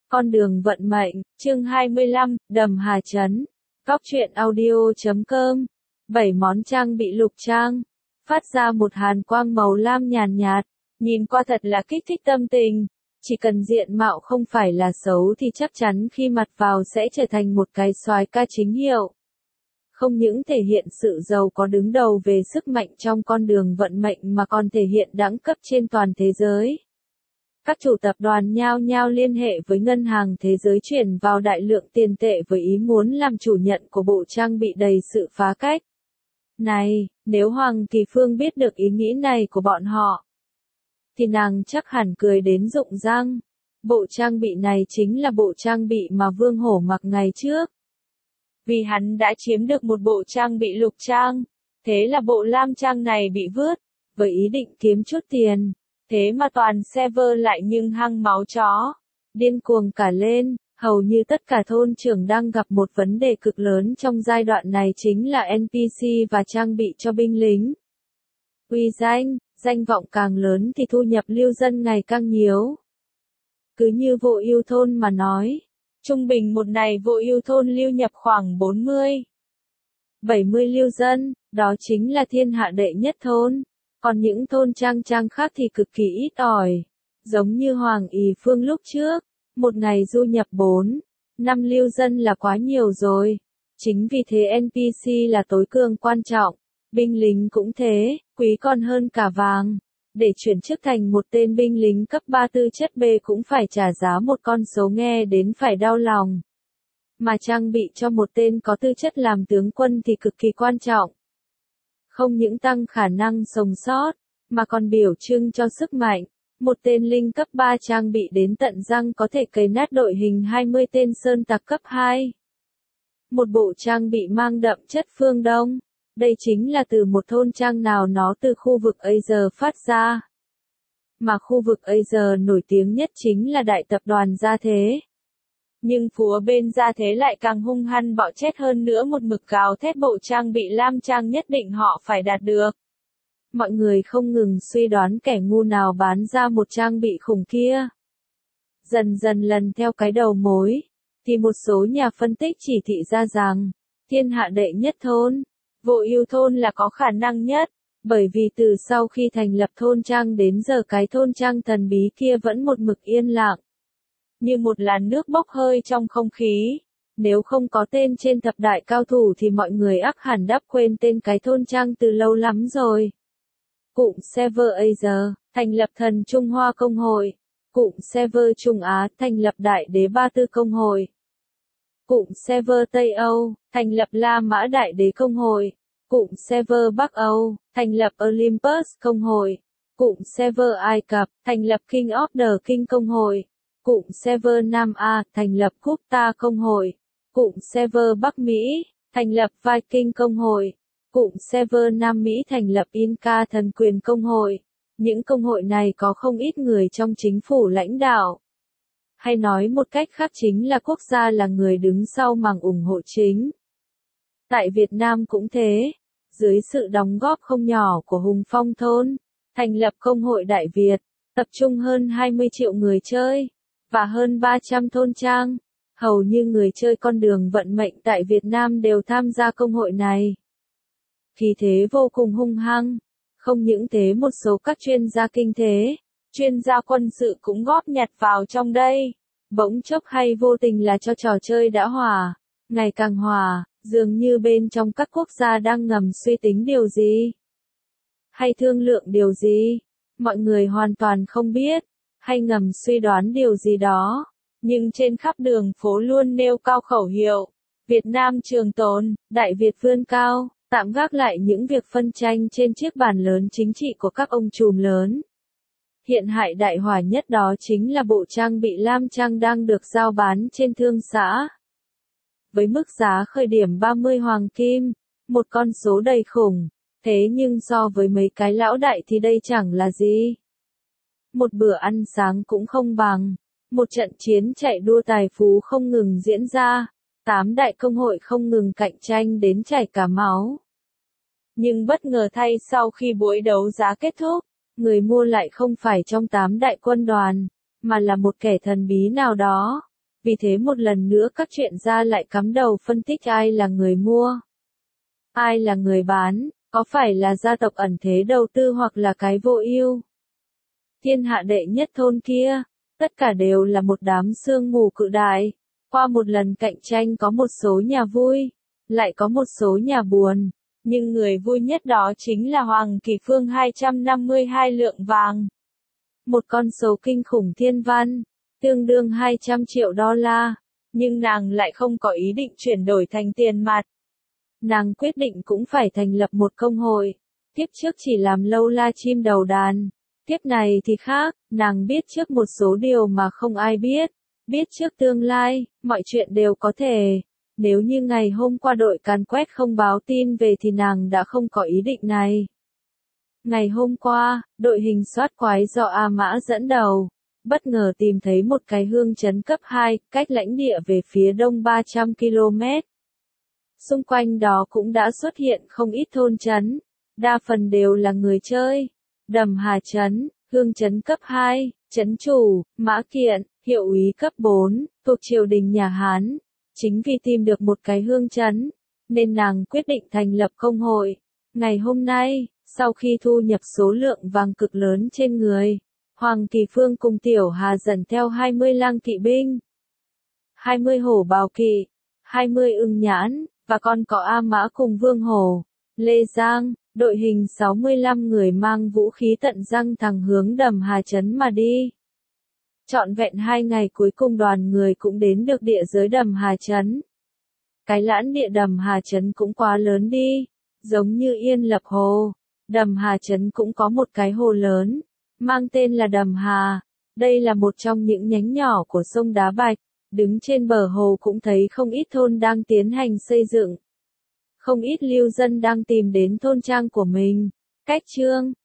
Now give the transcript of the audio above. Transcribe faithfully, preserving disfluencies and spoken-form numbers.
Con đường vận mệnh, chương hai mươi lăm, Đầm Hà Trấn. Cóc truyện audio chấm com. Bảy món trang bị lục trang. Phát ra một hàn quang màu lam nhàn nhạt, nhìn qua thật là kích thích tâm tình. Chỉ cần diện mạo không phải là xấu thì chắc chắn khi mặc vào sẽ trở thành một cái soái ca chính hiệu. Không những thể hiện sự giàu có đứng đầu về sức mạnh trong con đường vận mệnh mà còn thể hiện đẳng cấp trên toàn thế giới. Các chủ tập đoàn nhao nhao liên hệ với ngân hàng thế giới chuyển vào đại lượng tiền tệ với ý muốn làm chủ nhận của bộ trang bị đầy sự phá cách. Này, nếu Hoàng Kỳ Phương biết được ý nghĩ này của bọn họ, thì nàng chắc hẳn cười đến rụng răng. Bộ trang bị này chính là bộ trang bị mà Vương Hổ mặc ngày trước. Vì hắn đã chiếm được một bộ trang bị lục trang, thế là bộ lam trang này bị vứt, với ý định kiếm chút tiền. Thế mà toàn server lại nhưng hăng máu chó, điên cuồng cả lên. Hầu như tất cả thôn trưởng đang gặp một vấn đề cực lớn trong giai đoạn này chính là en pê xê và trang bị cho binh lính. Uy danh, danh vọng càng lớn thì thu nhập lưu dân ngày càng nhiều. Cứ như Vô Ưu thôn mà nói, trung bình một ngày Vô Ưu thôn lưu nhập khoảng bốn mươi, bảy mươi lưu dân, đó chính là thiên hạ đệ nhất thôn. Còn những thôn trang trang khác thì cực kỳ ít ỏi. Giống như Hoàng Ỷ Phương lúc trước, một ngày du nhập bốn, năm lưu dân là quá nhiều rồi. Chính vì thế en pê xê là tối cường quan trọng, binh lính cũng thế, quý còn hơn cả vàng. Để chuyển chức thành một tên binh lính cấp ba tư chất B cũng phải trả giá một con số nghe đến phải đau lòng. Mà trang bị cho một tên có tư chất làm tướng quân thì cực kỳ quan trọng. Không những tăng khả năng sống sót, mà còn biểu trưng cho sức mạnh. Một tên linh cấp ba trang bị đến tận răng có thể cấy nát đội hình hai mươi tên sơn tặc cấp hai. Một bộ trang bị mang đậm chất phương Đông. Đây chính là từ một thôn trang nào nó từ khu vực Asia phát ra. Mà khu vực Asia nổi tiếng nhất chính là đại tập đoàn Gia Thế. Nhưng phúa bên Gia Thế lại càng hung hăng bạo chết hơn nữa, một mực gào thét bộ trang bị lam trang nhất định họ phải đạt được. Mọi người không ngừng suy đoán kẻ ngu nào bán ra một trang bị khủng kia. Dần dần lần theo cái đầu mối, thì một số nhà phân tích chỉ thị ra rằng, thiên hạ đệ nhất thôn, Vô Ưu thôn là có khả năng nhất, bởi vì từ sau khi thành lập thôn trang đến giờ cái thôn trang thần bí kia vẫn một mực yên lặng. Như một làn nước bốc hơi trong không khí. Nếu không có tên trên thập đại cao thủ thì mọi người ắt hẳn đắp quên tên cái thôn trang từ lâu lắm rồi. Cụm server Asia, thành lập Thần Trung Hoa Công hội. Cụm server Trung Á, thành lập Đại Đế Ba Tư Công hội. Cụm server Tây Âu, thành lập La Mã Đại Đế Công hội. Cụm server Bắc Âu, thành lập Olympus Công hội. Cụm server Ai Cập, thành lập King of the King Công hội. Cụm server Nam A, thành lập Gupta Công hội. Cụm server Bắc Mỹ, thành lập Viking Công hội. Cụm server Nam Mỹ thành lập Inca Thần Quyền Công hội. Những công hội này có không ít người trong chính phủ lãnh đạo. Hay nói một cách khác chính là quốc gia là người đứng sau màn ủng hộ chính. Tại Việt Nam cũng thế, dưới sự đóng góp không nhỏ của Hùng Phong thôn, thành lập Công hội Đại Việt, tập trung hơn hai mươi triệu người chơi, và hơn ba trăm thôn trang. Hầu như người chơi con đường vận mệnh tại Việt Nam đều tham gia công hội này. Khí thế vô cùng hung hăng. Không những thế, một số các chuyên gia kinh tế, chuyên gia quân sự cũng góp nhặt vào trong đây. Bỗng chốc hay vô tình là cho trò chơi đã hòa, ngày càng hòa, dường như bên trong các quốc gia đang ngầm suy tính điều gì, hay thương lượng điều gì. Mọi người hoàn toàn không biết, hay ngầm suy đoán điều gì đó. Nhưng trên khắp đường phố luôn nêu cao khẩu hiệu, Việt Nam trường tồn, Đại Việt vươn cao, tạm gác lại những việc phân tranh trên chiếc bàn lớn chính trị của các ông trùm lớn. Hiện hại đại hỏa nhất đó chính là bộ trang bị lam trang đang được giao bán trên thương xã. Với mức giá khởi điểm ba mươi hoàng kim, một con số đầy khủng, thế nhưng so với mấy cái lão đại thì đây chẳng là gì. Một bữa ăn sáng cũng không bằng. Một trận chiến chạy đua tài phú không ngừng diễn ra, tám đại công hội không ngừng cạnh tranh đến chảy cả máu. Nhưng bất ngờ thay, sau khi buổi đấu giá kết thúc, người mua lại không phải trong tám đại quân đoàn, mà là một kẻ thần bí nào đó. vì thế một lần nữa các chuyện gia lại cắm đầu phân tích ai là người mua, ai là người bán, có phải là gia tộc ẩn thế đầu tư hoặc là cái vô ưu. Thiên hạ đệ nhất thôn kia, tất cả đều là một đám sương mù cự đại. Qua một lần cạnh tranh có một số nhà vui, lại có một số nhà buồn, nhưng người vui nhất đó chính là Hoàng Kỳ Phương hai trăm năm mươi hai lượng vàng. Một con số kinh khủng thiên văn, tương đương hai trăm triệu đô la, nhưng nàng lại không có ý định chuyển đổi thành tiền mặt. Nàng quyết định cũng phải thành lập một công hội, tiếp trước chỉ làm lâu la chim đầu đàn. Tiếp này thì khác, nàng biết trước một số điều mà không ai biết, biết trước tương lai, mọi chuyện đều có thể. Nếu như ngày hôm qua đội càn quét không báo tin về thì nàng đã không có ý định này. Ngày hôm qua, đội hình soát quái do A Mã dẫn đầu, bất ngờ tìm thấy một cái hương trấn cấp hai, cách lãnh địa về phía đông ba trăm ki lô mét. Xung quanh đó cũng đã xuất hiện không ít thôn trấn, đa phần đều là người chơi. Đầm Hà Trấn, hương trấn cấp hai, trấn chủ, Mã Kiện, hiệu úy cấp bốn, thuộc triều đình nhà Hán. Chính vì tìm được một cái hương trấn, nên nàng quyết định thành lập công hội. Ngày hôm nay, sau khi thu nhập số lượng vàng cực lớn trên người, Hoàng Kỳ Phương cùng Tiểu Hà dẫn theo hai mươi lang kỵ binh, hai mươi hổ bào kỵ, hai mươi ưng nhãn, và còn có A Mã cùng Vương Hổ, Lê Giang, đội hình sáu mươi lăm người mang vũ khí tận răng thẳng hướng Đầm Hà Trấn mà đi. Trọn vẹn hai ngày cuối cùng đoàn người cũng đến được địa giới Đầm Hà Trấn. Cái lãnh địa Đầm Hà Trấn cũng quá lớn đi, giống như Yên Lập Hồ. Đầm Hà Trấn cũng có một cái hồ lớn, mang tên là Đầm Hà. Đây là một trong những nhánh nhỏ của sông Đá Bạch, đứng trên bờ hồ cũng thấy không ít thôn đang tiến hành xây dựng. Không ít lưu dân đang tìm đến thôn trang của mình. Cách chương